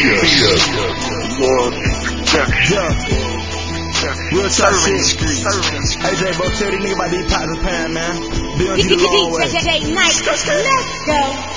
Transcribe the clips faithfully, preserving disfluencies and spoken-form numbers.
Real tough shit. A J, bro, tell these niggas about these pots and pan, man. Bill G the long way. Let's go.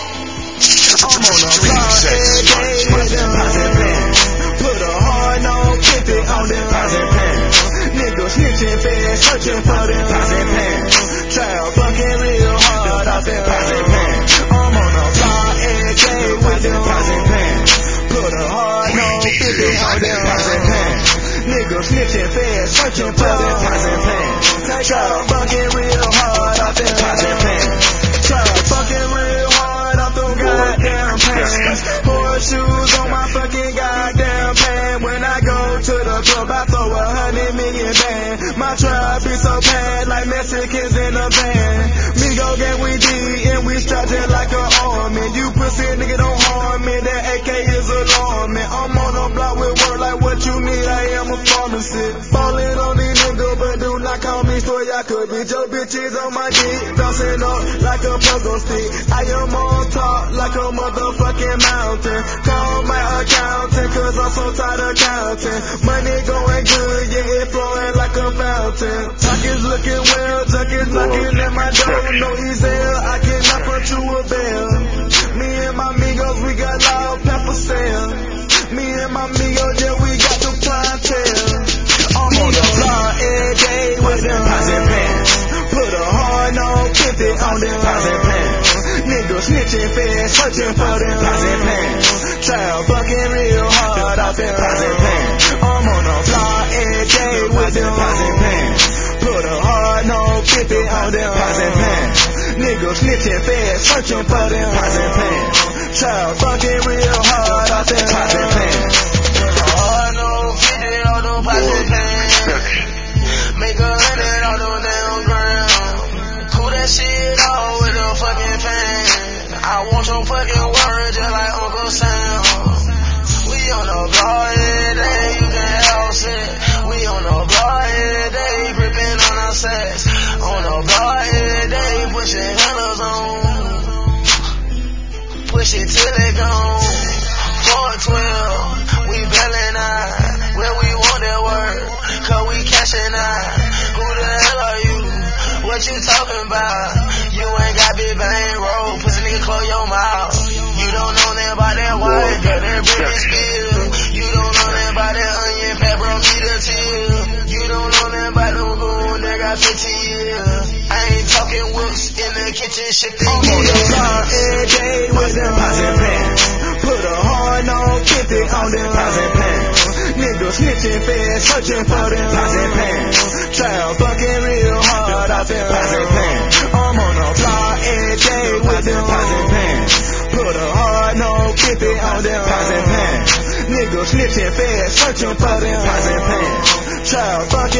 I'm on a car every day with them pots and pans. Put a hard no fifty on them pots and pans. Niggas snitching fast, searching for them pots and pans. Child fucking real hard off them pots and pans. I'm on a car every day with them pots and pans. Put a hard no fifty on them pots and pans. Niggas snitching fast, searching for them pots and pans. Child fucking real hard off them pots and pans. Child fucking real hard off them goddamn pants. Horseshoes on my fucking goddamn pan. When I go to the club, I throw a hundred million band. My tribe be so bad, like Mexicans in a van. Me go gang we D, and we strapped it like an army. You pussy nigga don't harm me, that A K is alarming. I'm on the block with work like what you need, I am a pharmacist. Falling on these niggas, but do not call me so y'all could be. Your bitches on my dick, bouncing up like a puzzle stick. I am on top like a motherfucking mountain. Call my accountant, cause I'm so tired of counting. Money going good, yeah, it flowing like a fountain. Pockets looking well, junkies knocking at my door. No easel, I cannot put you a bell. Me and my amigos, we got loud pepper sale. Me and my amigos, yeah, we got the clientele. I'm on the block every day with them pots and pans. Put a hard no fifty on them pots and pans. Niggas snitching fast, searching for them pots and pans. Child fucking real hard off them pots and pans. I'm on the block every day with them pots and pans. Put a hard no fifty on them pots and pans. Niggas snitching fast, searching for them pots and pans. Child fucking real hard off them pots and pans. Hard no fifty on them pots and pans. Make a hundred on them damn ground. Cool that shit off with a fucking fan. I want your fucking word just like Uncle Sam. We on the block every day, you can house it. We on the block every day, gripping on our sets. On the block every day, pushing handles on. Push it till it gone. four twelve, we bailing out. Where we want that word, cause we cashing out. Who the hell are you? What you talking about? You ain't got big bang roll, pussy nigga close your mouth. You don't know nothing about that white, girl, that Britney Spears. You don't know nothing about that onion pepper on me to chill. You don't know nothing about them goon that got fifteen years. I ain't talking whips in the kitchen, shifting I'm on the block every day with them pots and pans. Put a hard no fifty on them pots and pans. Niggas snitching fast, searching for them pots and pans. Child fucking real hard off them pots and pans. I'm on the block every day with them pots and pans. Put a hard no fifty on them pots and pans. Niggas snitching fast, searching for them pots and pans. Child fucking